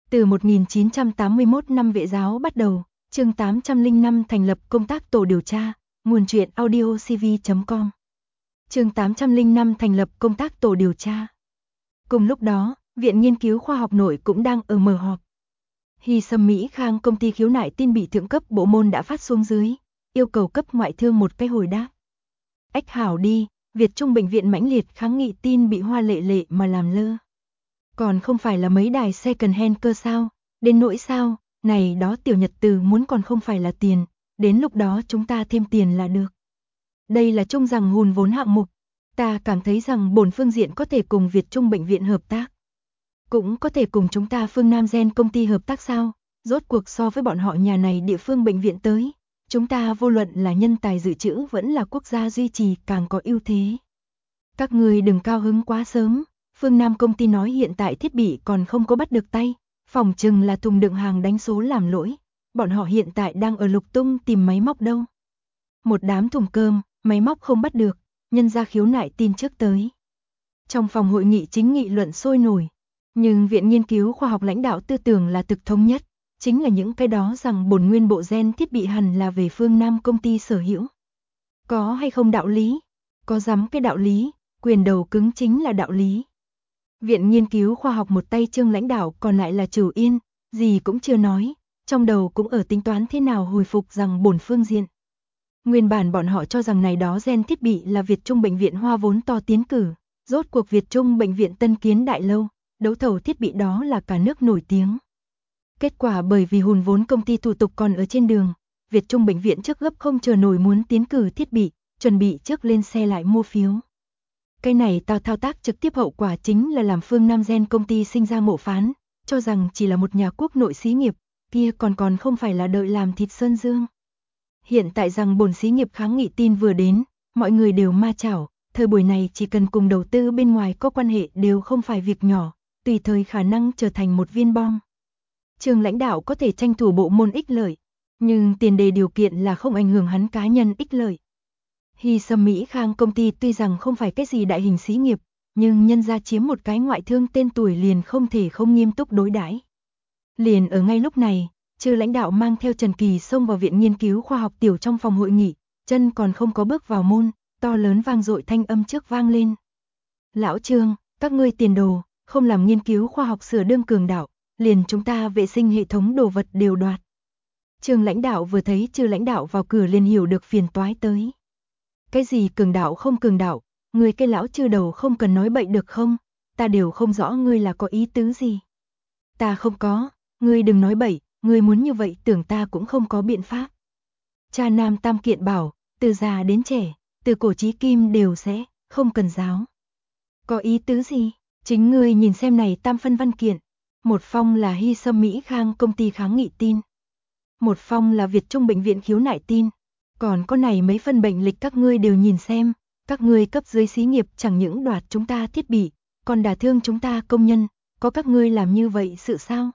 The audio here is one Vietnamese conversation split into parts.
Từ 1981 năm Vệ giáo bắt đầu, chương 805 thành lập công tác tổ điều tra, nguồn truyện audiocv.com. Chương 805 thành lập công tác tổ điều tra. Cùng lúc đó, Viện Nghiên cứu Khoa học Nội cũng đang ở mở họp. Hy Sâm Mỹ Khang công ty khiếu nại tin bị thượng cấp bộ môn đã phát xuống dưới, yêu cầu cấp ngoại thương một cái hồi đáp. Ách hảo đi, Việt Trung bệnh viện mãnh liệt kháng nghị tin bị Hoa Lệ Lệ mà làm lơ. Còn không phải là mấy đài second hand cơ sao, đến nỗi sao, này đó tiểu nhật từ muốn còn không phải là tiền, đến lúc đó chúng ta thêm tiền là được. Đây là Trung rằng hùn vốn hạng mục, ta cảm thấy rằng bổn phương diện có thể cùng Việt Trung bệnh viện hợp tác. Cũng có thể cùng chúng ta Phương Nam Gen công ty hợp tác sao, rốt cuộc so với bọn họ nhà này địa phương bệnh viện tới, chúng ta vô luận là nhân tài dự trữ vẫn là quốc gia duy trì càng có ưu thế. Các người đừng cao hứng quá sớm, Phương Nam công ty nói hiện tại thiết bị còn không có bắt được tay, phòng chừng là thùng đựng hàng đánh số làm lỗi, bọn họ hiện tại đang ở lục tung tìm máy móc đâu. Một đám thùng cơm, máy móc không bắt được, nhân ra khiếu nại tin trước tới. Trong phòng hội nghị chính nghị luận sôi nổi, nhưng Viện Nghiên cứu Khoa học lãnh đạo tư tưởng là thực thống nhất, chính là những cái đó rằng bổn nguyên bộ gen thiết bị hẳn là về Phương Nam công ty sở hữu. Có hay không đạo lý? Có dám cái đạo lý, quyền đầu cứng chính là đạo lý. Viện Nghiên cứu Khoa học một tay Trương lãnh đạo còn lại là Trừ Yên, gì cũng chưa nói, trong đầu cũng ở tính toán thế nào hồi phục rằng bổn phương diện. Nguyên bản bọn họ cho rằng này đó gen thiết bị là Việt Trung bệnh viện Hoa vốn to tiến cử, rốt cuộc Việt Trung bệnh viện Tân Kiến Đại Lâu, đấu thầu thiết bị đó là cả nước nổi tiếng. Kết quả bởi vì hùn vốn công ty thủ tục còn ở trên đường, Việt Trung bệnh viện trước gấp không chờ nổi muốn tiến cử thiết bị, chuẩn bị trước lên xe lại mua phiếu. Cái này thao tác trực tiếp hậu quả chính là làm Phương Nam Gen công ty sinh ra mộ phán, cho rằng chỉ là một nhà quốc nội xí nghiệp, kia còn không phải là đợi làm thịt sơn dương. Hiện tại rằng bổn xí nghiệp kháng nghị tin vừa đến, mọi người đều ma chảo, thời buổi này chỉ cần cùng đầu tư bên ngoài có quan hệ đều không phải việc nhỏ, tùy thời khả năng trở thành một viên bom. Trường lãnh đạo có thể tranh thủ bộ môn ích lợi, nhưng tiền đề điều kiện là không ảnh hưởng hắn cá nhân ích lợi. Hy Sâm Mỹ Khang công ty tuy rằng không phải cái gì đại hình xí nghiệp, nhưng nhân ra chiếm một cái ngoại thương tên tuổi liền không thể không nghiêm túc đối đãi. Liền ở ngay lúc này, Trừ lãnh đạo mang theo Trần Kỳ xông vào Viện Nghiên cứu Khoa học tiểu trong phòng hội nghị, chân còn không có bước vào môn, to lớn vang dội thanh âm trước vang lên. Lão Trương, các ngươi tiền đồ, không làm nghiên cứu khoa học sửa đương cường đạo, liền chúng ta vệ sinh hệ thống đồ vật đều đoạt. Trương lãnh đạo vừa thấy Trừ lãnh đạo vào cửa liền hiểu được phiền toái tới. Cái gì cường đạo không cường đạo, người cái lão Trừ đầu không cần nói bậy được không, ta đều không rõ ngươi là có ý tứ gì. Ta không có, ngươi đừng nói bậy, ngươi muốn như vậy tưởng ta cũng không có biện pháp. Cha Nam Tam Kiện bảo, từ già đến trẻ, từ cổ chí kim đều sẽ, không cần giáo. Có ý tứ gì, chính ngươi nhìn xem này tam phân văn kiện, một phong là Hy Sâm Mỹ Khang công ty kháng nghị tin. Một phong là Việt Trung bệnh viện khiếu nại tin. Còn có này mấy phần bệnh lịch các ngươi đều nhìn xem, các ngươi cấp dưới xí nghiệp chẳng những đoạt chúng ta thiết bị, còn đả thương chúng ta công nhân, có các ngươi làm như vậy sự sao?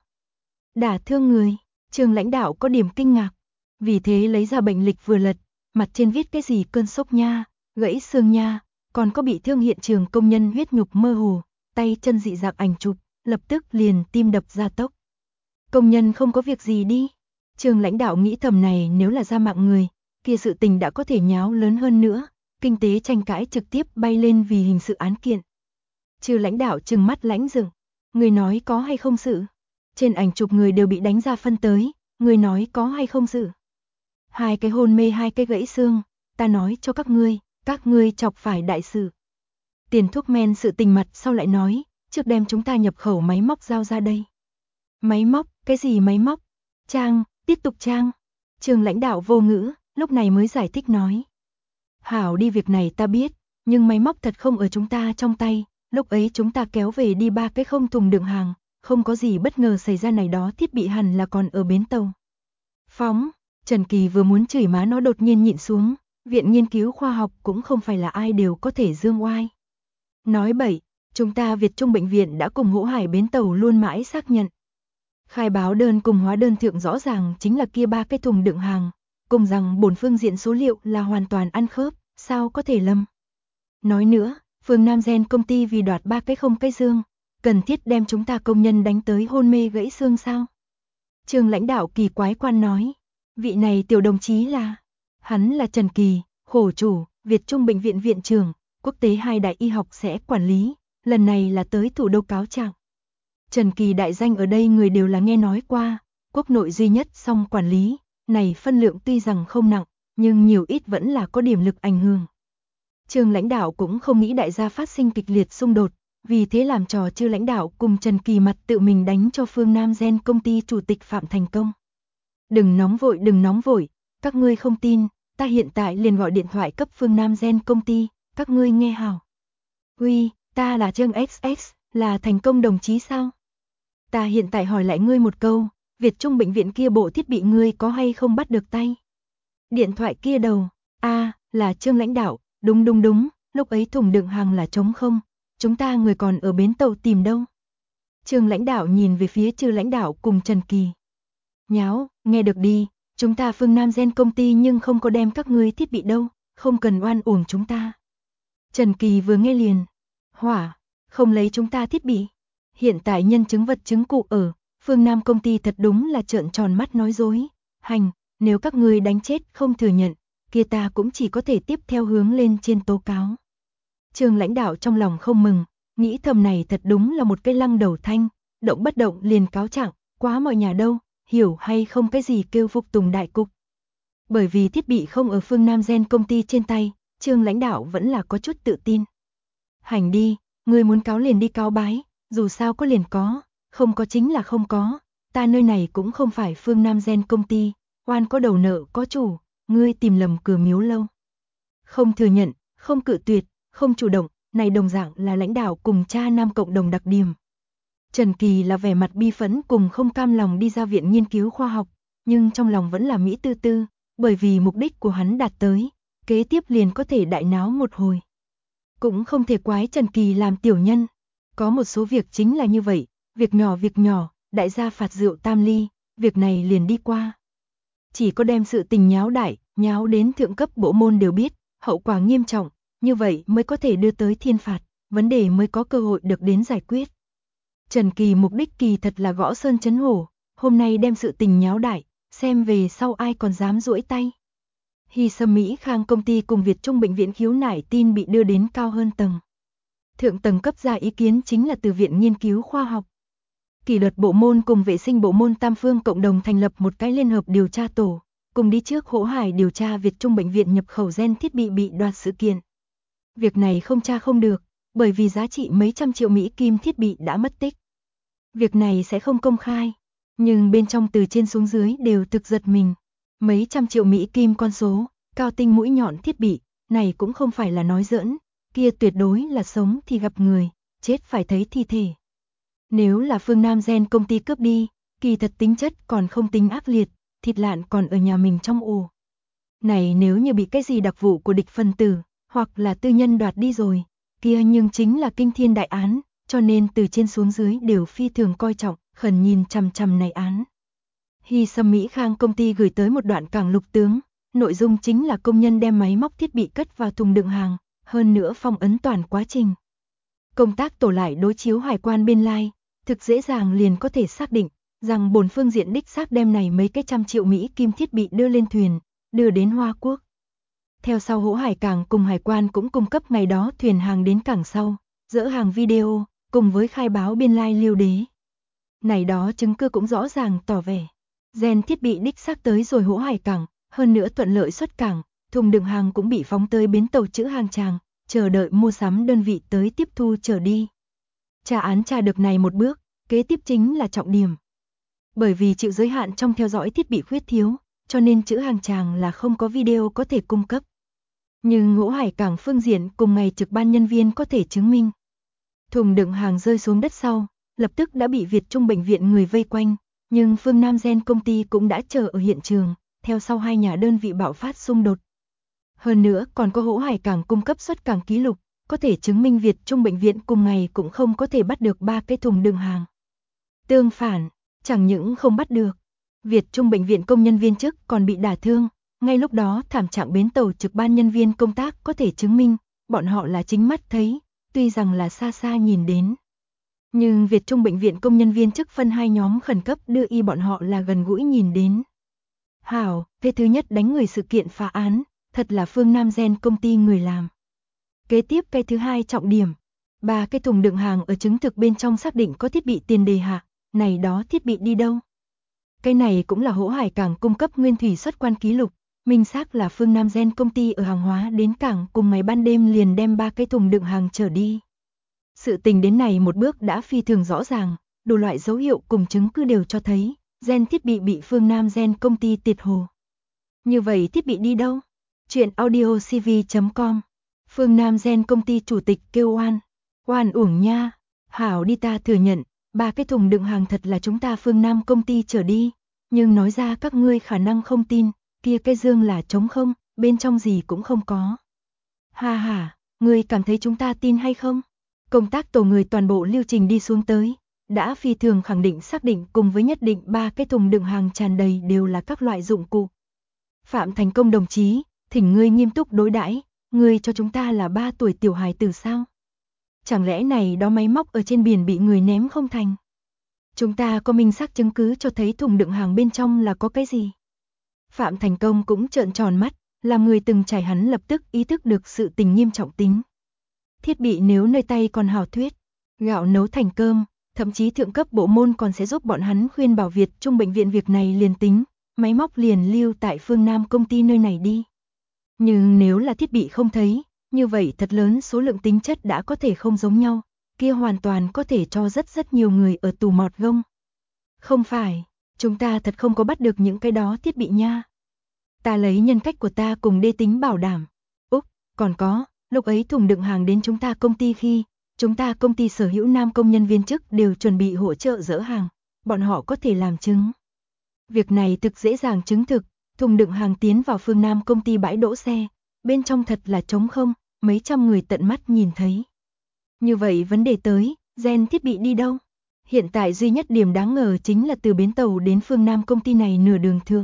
Đả thương người, Trường lãnh đạo có điểm kinh ngạc, vì thế lấy ra bệnh lịch vừa lật, mặt trên viết cái gì cơn sốc nha, gãy xương nha, còn có bị thương hiện trường công nhân huyết nhục mơ hồ, tay chân dị dạng ảnh chụp, lập tức liền tim đập gia tốc. Công nhân không có việc gì đi, Trường lãnh đạo nghĩ thầm này nếu là ra mạng người, kia sự tình đã có thể nháo lớn hơn nữa, kinh tế tranh cãi trực tiếp bay lên vì hình sự án kiện. Trừ lãnh đạo trừng mắt lãnh rừng, người nói có hay không sự? Trên ảnh chụp người đều bị đánh ra phân tới, người nói có hay không sự? Hai cái hôn mê hai cái gãy xương, ta nói cho các ngươi chọc phải đại sự. Tiền thuốc men sự tình mặt sau lại nói, trước đem chúng ta nhập khẩu máy móc giao ra đây. Máy móc, cái gì máy móc? Trang, tiếp tục trang. Trường lãnh đạo vô ngữ, lúc này mới giải thích nói. Hảo đi việc này ta biết, nhưng máy móc thật không ở chúng ta trong tay, lúc ấy chúng ta kéo về đi 3 cái không thùng đựng hàng, không có gì bất ngờ xảy ra này đó thiết bị hẳn là còn ở bến tàu. Phóng, Trần Kỳ vừa muốn chửi má nó đột nhiên nhịn xuống, Viện Nghiên cứu Khoa học cũng không phải là ai đều có thể dương oai. Nói bậy, chúng ta Việt Trung bệnh viện đã cùng Hỗ Hải bến tàu luôn mãi xác nhận. Khai báo đơn cùng hóa đơn thượng rõ ràng chính là kia 3 cái thùng đựng hàng, cùng rằng bổn phương diện số liệu là hoàn toàn ăn khớp, sao có thể lầm. Nói nữa, Phương Nam Gen công ty vì đoạt 3 cái không cái dương, cần thiết đem chúng ta công nhân đánh tới hôn mê gãy xương sao? Trương lãnh đạo kỳ quái quan nói, vị này tiểu đồng chí là, hắn là Trần Kỳ, khổ chủ, Việt Trung Bệnh viện viện trưởng, quốc tế 2 đại y học sẽ quản lý, lần này là tới thủ đô cáo trạng. Trần Kỳ đại danh ở đây người đều là nghe nói qua, quốc nội duy nhất song quản lý, này phân lượng tuy rằng không nặng, nhưng nhiều ít vẫn là có điểm lực ảnh hưởng. Trương lãnh đạo cũng không nghĩ đại gia phát sinh kịch liệt xung đột, vì thế làm trò Trư lãnh đạo cùng Trần Kỳ mặt tự mình đánh cho Phương Nam Gen công ty chủ tịch Phạm Thành Công. Đừng nóng vội, các ngươi không tin, ta hiện tại liền gọi điện thoại cấp Phương Nam Gen công ty, các ngươi nghe hào. Uy, ta là Trương XX, là Thành Công đồng chí sao? Ta hiện tại hỏi lại ngươi một câu, Việt Trung bệnh viện kia bộ thiết bị ngươi có hay không bắt được tay? Điện thoại kia đầu, là Trương lãnh đạo, đúng, lúc ấy thùng đựng hàng là trống không, chúng ta người còn ở bến tàu tìm đâu. Trương lãnh đạo nhìn về phía Trư lãnh đạo cùng Trần Kỳ. Nháo, nghe được đi, chúng ta Phương Nam Gen công ty nhưng không có đem các ngươi thiết bị đâu, không cần oan uổng chúng ta. Trần Kỳ vừa nghe liền, hỏa, không lấy chúng ta thiết bị. Hiện tại nhân chứng vật chứng cụ ở, Phương Nam công ty thật đúng là trợn tròn mắt nói dối. Hành, nếu các ngươi đánh chết không thừa nhận, kia ta cũng chỉ có thể tiếp theo hướng lên trên tố cáo. Trương lãnh đạo trong lòng không mừng, nghĩ thầm này thật đúng là một cái lăng đầu thanh, động bất động liền cáo trạng, quá mọi nhà đâu, hiểu hay không cái gì kêu phục tùng đại cục. Bởi vì thiết bị không ở Phương Nam Gen công ty trên tay, Trương lãnh đạo vẫn là có chút tự tin. Hành đi, ngươi muốn cáo liền đi cáo bái, dù sao có liền có, không có chính là không có, ta nơi này cũng không phải Phương Nam Gen công ty, oan có đầu nợ có chủ, ngươi tìm lầm cửa miếu lâu. Không thừa nhận, không cự tuyệt, không chủ động, này đồng dạng là lãnh đạo cùng cha nam cộng đồng đặc điểm. Trần Kỳ là vẻ mặt bi phẫn cùng không cam lòng đi ra viện nghiên cứu khoa học, nhưng trong lòng vẫn là mỹ tư tư, bởi vì mục đích của hắn đạt tới, kế tiếp liền có thể đại náo một hồi. Cũng không thể quái Trần Kỳ làm tiểu nhân, có một số việc chính là như vậy, việc nhỏ, đại gia phạt rượu tam ly, việc này liền đi qua. Chỉ có đem sự tình nháo đại, nháo đến thượng cấp bộ môn đều biết, hậu quả nghiêm trọng, như vậy mới có thể đưa tới thiên phạt, vấn đề mới có cơ hội được đến giải quyết. Trần Kỳ mục đích kỳ thật là gõ sơn chấn hổ, hôm nay đem sự tình nháo đại, xem về sau ai còn dám duỗi tay. Hy Sâm Mỹ Khang công ty cùng Việt Trung bệnh viện khiếu nại tin bị đưa đến cao hơn tầng. Thượng tầng cấp ra ý kiến chính là từ viện nghiên cứu khoa học. Kỷ luật bộ môn cùng vệ sinh bộ môn tam phương cộng đồng thành lập một cái liên hợp điều tra tổ, cùng đi trước Hỗ Hải điều tra Việt Trung bệnh viện nhập khẩu gen thiết bị bị đoạt sự kiện. Việc này không tra không được, bởi vì giá trị mấy trăm triệu Mỹ kim thiết bị đã mất tích. Việc này sẽ không công khai, nhưng bên trong từ trên xuống dưới đều thực giật mình. Mấy trăm triệu Mỹ kim con số, cao tinh mũi nhọn thiết bị, này cũng không phải là nói giỡn, kia tuyệt đối là sống thì gặp người, chết phải thấy thi thể. Nếu là Phương Nam Gen công ty cướp đi, kỳ thật tính chất còn không tính ác liệt, thịt lạn còn ở nhà mình trong ổ. Này nếu như bị cái gì đặc vụ của địch phân tử, hoặc là tư nhân đoạt đi rồi, kia nhưng chính là kinh thiên đại án, cho nên từ trên xuống dưới đều phi thường coi trọng, khẩn nhìn chằm chằm này án. Hy Sâm Mỹ Khang công ty gửi tới một đoạn cảng lục tướng, nội dung chính là công nhân đem máy móc thiết bị cất vào thùng đựng hàng, hơn nữa phong ấn toàn quá trình. Công tác tổ lại đối chiếu hải quan bên lai, thực dễ dàng liền có thể xác định rằng bổn phương diện đích xác đem này mấy cái trăm triệu Mỹ kim thiết bị đưa lên thuyền, đưa đến Hoa Quốc. Theo sau Hỗ Hải cảng cùng hải quan cũng cung cấp ngày đó thuyền hàng đến cảng sau, dỡ hàng video, cùng với khai báo biên lai liêu đế. Này đó chứng cứ cũng rõ ràng tỏ vẻ. Gen thiết bị đích xác tới rồi Hỗ Hải cảng, hơn nữa thuận lợi xuất cảng, thùng đựng hàng cũng bị phóng tới bến tàu trữ hàng tràng, chờ đợi mua sắm đơn vị tới tiếp thu trở đi. Tra án tra được này một bước, kế tiếp chính là trọng điểm. Bởi vì chịu giới hạn trong theo dõi thiết bị khuyết thiếu, cho nên trữ hàng tràng là không có video có thể cung cấp. Nhưng Hỗ Hải cảng phương diện cùng ngày trực ban nhân viên có thể chứng minh. Thùng đựng hàng rơi xuống đất sau, lập tức đã bị Việt Trung bệnh viện người vây quanh, nhưng Phương Nam Gen công ty cũng đã chờ ở hiện trường, theo sau hai nhà đơn vị bạo phát xung đột. Hơn nữa còn có Hỗ Hải cảng cung cấp xuất cảng ký lục, có thể chứng minh Việt Trung bệnh viện cùng ngày cũng không có thể bắt được 3 cái thùng đựng hàng. Tương phản, chẳng những không bắt được, Việt Trung bệnh viện công nhân viên chức còn bị đả thương, ngay lúc đó thảm trạng bến tàu trực ban nhân viên công tác có thể chứng minh, bọn họ là chính mắt thấy, tuy rằng là xa xa nhìn đến. Nhưng Việt Trung bệnh viện công nhân viên chức phân hai nhóm khẩn cấp đưa y bọn họ là gần gũi nhìn đến. Hảo, thế thứ nhất đánh người sự kiện phá án, thật là Phương Nam Gen công ty người làm. Kế tiếp cái thứ hai trọng điểm, 3 cái thùng đựng hàng ở chứng thực bên trong xác định có thiết bị tiền đề hạ, này đó thiết bị đi đâu? Cái này cũng là Hỗ Hải Cảng cung cấp nguyên thủy xuất quan ký lục, minh xác là Phương Nam Gen công ty ở hàng hóa đến cảng cùng ngày ban đêm liền đem 3 cái thùng đựng hàng trở đi. Sự tình đến này một bước đã phi thường rõ ràng, đủ loại dấu hiệu cùng chứng cứ đều cho thấy, Gen thiết bị bị Phương Nam Gen công ty tiệt hồ. Như vậy thiết bị đi đâu? Chuyện audiocv.com. Phương Nam Gen công ty chủ tịch kêu oan uổng nha. Hảo đi, ta thừa nhận, 3 cái thùng đựng hàng thật là chúng ta Phương Nam công ty trở đi, nhưng nói ra các ngươi khả năng không tin, kia cái dương là trống không, bên trong gì cũng không có. Ha ha, ngươi cảm thấy chúng ta tin hay không? Công tác tổ người toàn bộ lưu trình đi xuống tới, đã phi thường khẳng định xác định cùng với nhất định 3 cái thùng đựng hàng tràn đầy đều là các loại dụng cụ. Phạm Thành Công đồng chí, thỉnh ngươi nghiêm túc đối đãi, ngươi cho chúng ta là 3 tuổi tiểu hài tử sao? Chẳng lẽ này đó máy móc ở trên biển bị người ném không thành? Chúng ta có minh xác chứng cứ cho thấy thùng đựng hàng bên trong là có cái gì? Phạm Thành Công cũng trợn tròn mắt, làm người từng trải hắn lập tức ý thức được sự tình nghiêm trọng tính. Thiết bị nếu nơi tay còn hảo thuyết, gạo nấu thành cơm, thậm chí thượng cấp bộ môn còn sẽ giúp bọn hắn khuyên bảo Việt Trung bệnh viện việc này liền tính, máy móc liền lưu tại Phương Nam công ty nơi này đi. Nhưng nếu là thiết bị không thấy, như vậy thật lớn số lượng tính chất đã có thể không giống nhau, kia hoàn toàn có thể cho rất nhiều người ở tù mọt gông. Không phải, chúng ta thật không có bắt được những cái đó thiết bị nha. Ta lấy nhân cách của ta cùng đê tính bảo đảm. Úc, còn có, lúc ấy thùng đựng hàng đến chúng ta công ty khi, chúng ta công ty sở hữu nam công nhân viên chức đều chuẩn bị hỗ trợ dỡ hàng, bọn họ có thể làm chứng. Việc này thực dễ dàng chứng thực, thùng đựng hàng tiến vào Phương Nam công ty bãi đỗ xe, bên trong thật là trống không, mấy trăm người tận mắt nhìn thấy. Như vậy vấn đề tới, Gen thiết bị đi đâu? Hiện tại duy nhất điểm đáng ngờ chính là từ bến tàu đến Phương Nam công ty này nửa đường thường.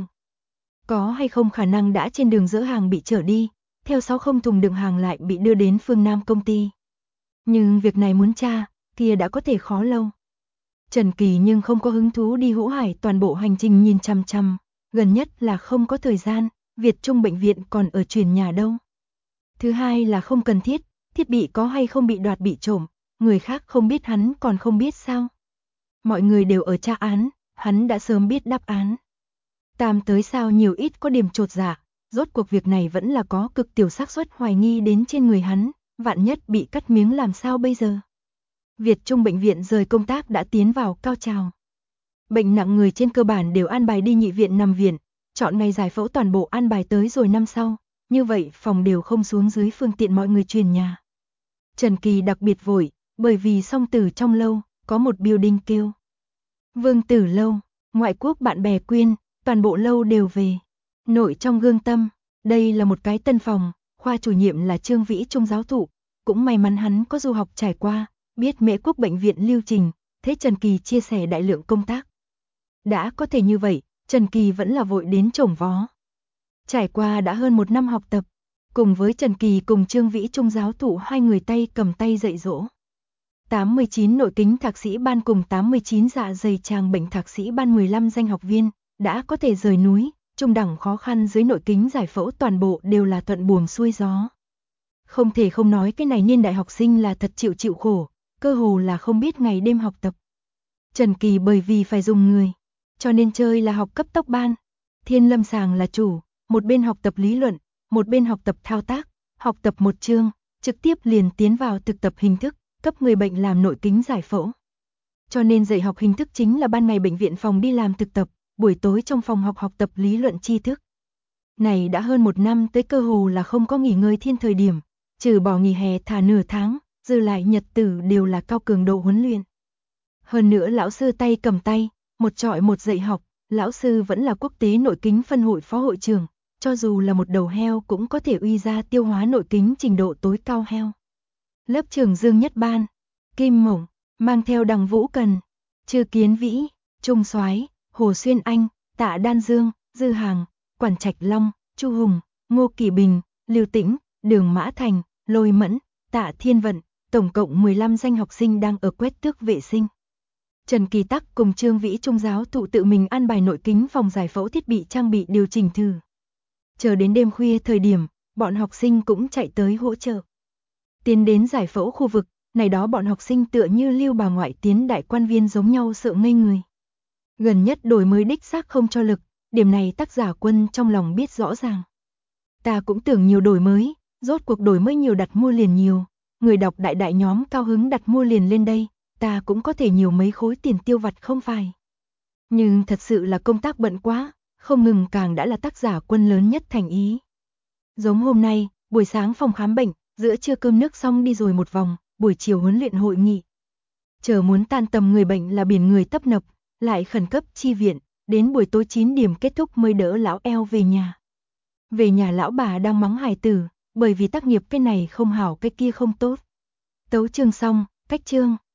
Có hay không khả năng đã trên đường dỡ hàng bị trở đi, theo 60 thùng đựng hàng lại bị đưa đến Phương Nam công ty. Nhưng việc này muốn tra, kia đã có thể khó lâu. Trần Kỳ nhưng không có hứng thú đi Hỗ Hải toàn bộ hành trình nhìn chăm chăm, gần nhất là không có thời gian, Việt Trung bệnh viện còn ở chuyển nhà đâu. Thứ hai là không cần thiết, thiết bị có hay không bị đoạt bị trộm, người khác không biết hắn còn không biết sao. Mọi người đều ở tra án, hắn đã sớm biết đáp án. Tam tới sao nhiều ít có điểm chột dạ, rốt cuộc việc này vẫn là có cực tiểu xác suất hoài nghi đến trên người hắn, vạn nhất bị cắt miếng làm sao bây giờ. Việt Trung bệnh viện rời công tác đã tiến vào cao trào. Bệnh nặng người trên cơ bản đều an bài đi nhị viện nằm viện, chọn ngày giải phẫu toàn bộ an bài tới rồi năm sau, như vậy phòng đều không xuống dưới phương tiện mọi người truyền nhà. Trần Kỳ đặc biệt vội, bởi vì song tử trong lâu, có một building kêu Vương Tử lâu, ngoại quốc bạn bè quyên, toàn bộ lâu đều về. Nội trong gương tâm, đây là một cái tân phòng, khoa chủ nhiệm là Trương Vĩ Trung giáo thụ, cũng may mắn hắn có du học trải qua, biết Mễ Quốc bệnh viện lưu trình, thế Trần Kỳ chia sẻ đại lượng công tác. Đã có thể như vậy, Trần Kỳ vẫn là vội đến chổng vó. Trải qua đã hơn 1 năm học tập, cùng với Trần Kỳ cùng Trương Vĩ Trung giáo thụ hai người tay cầm tay dạy dỗ. 89 nội kính thạc sĩ ban cùng 89 dạ dày tràng bệnh thạc sĩ ban 15 danh học viên, đã có thể rời núi, trung đẳng khó khăn dưới nội kính giải phẫu toàn bộ đều là thuận buồm xuôi gió. Không thể không nói cái này niên đại học sinh là thật chịu khổ, cơ hồ là không biết ngày đêm học tập. Trần Kỳ bởi vì phải dùng người, cho nên chơi là học cấp tốc ban. Thiên lâm sàng là chủ, một bên học tập lý luận, một bên học tập thao tác, học tập một chương, trực tiếp liền tiến vào thực tập hình thức, cấp người bệnh làm nội kính giải phẫu. Cho nên dạy học hình thức chính là ban ngày bệnh viện phòng đi làm thực tập, buổi tối trong phòng học tập lý luận tri thức. Này đã hơn 1 năm tới cơ hồ là không có nghỉ ngơi thiên thời điểm, trừ bỏ nghỉ hè thả nửa tháng, dư lại nhật tử đều là cao cường độ huấn luyện. Hơn nữa lão sư tay cầm tay, một trọi một dạy học, lão sư vẫn là quốc tế nội kính phân hội phó hội trưởng, cho dù là một đầu heo cũng có thể uy ra tiêu hóa nội kính trình độ tối cao heo. Lớp trưởng Dương Nhất Ban, Kim Mộng, mang theo Đằng Vũ Cần, Trư Kiến Vĩ, Trung Soái, Hồ Xuyên Anh, Tạ Đan Dương, Dư Hàng, Quản Trạch Long, Chu Hùng, Ngô Kỳ Bình, Lưu Tĩnh, Đường Mã Thành, Lôi Mẫn, Tạ Thiên Vận, tổng cộng 15 danh học sinh đang ở quét tước vệ sinh. Trần Kỳ Tắc cùng Trương Vĩ Trung giáo thụ tự mình an bài nội kính phòng giải phẫu thiết bị trang bị điều chỉnh thử. Chờ đến đêm khuya thời điểm, bọn học sinh cũng chạy tới hỗ trợ. Tiến đến giải phẫu khu vực, này đó bọn học sinh tựa như Lưu bà ngoại tiến đại quan viên giống nhau sợ ngây người. Gần nhất đổi mới đích xác không cho lực, điểm này tác giả Quân trong lòng biết rõ ràng. Ta cũng tưởng nhiều đổi mới, rốt cuộc đổi mới nhiều đặt mua liền nhiều, người đọc đại đại nhóm cao hứng đặt mua liền lên đây, ta cũng có thể nhiều mấy khối tiền tiêu vặt không phải. Nhưng thật sự là công tác bận quá, không ngừng càng đã là tác giả Quân lớn nhất thành ý. Giống hôm nay, buổi sáng phòng khám bệnh, giữa trưa cơm nước xong đi rồi một vòng, buổi chiều huấn luyện hội nghị. Chờ muốn tan tầm người bệnh là biển người tấp nập, lại khẩn cấp chi viện, đến buổi tối 9 điểm kết thúc mới đỡ lão eo về nhà. Về nhà lão bà đang mắng hài tử, bởi vì tác nghiệp cái này không hảo cái kia không tốt. Tấu chương xong, cách chương.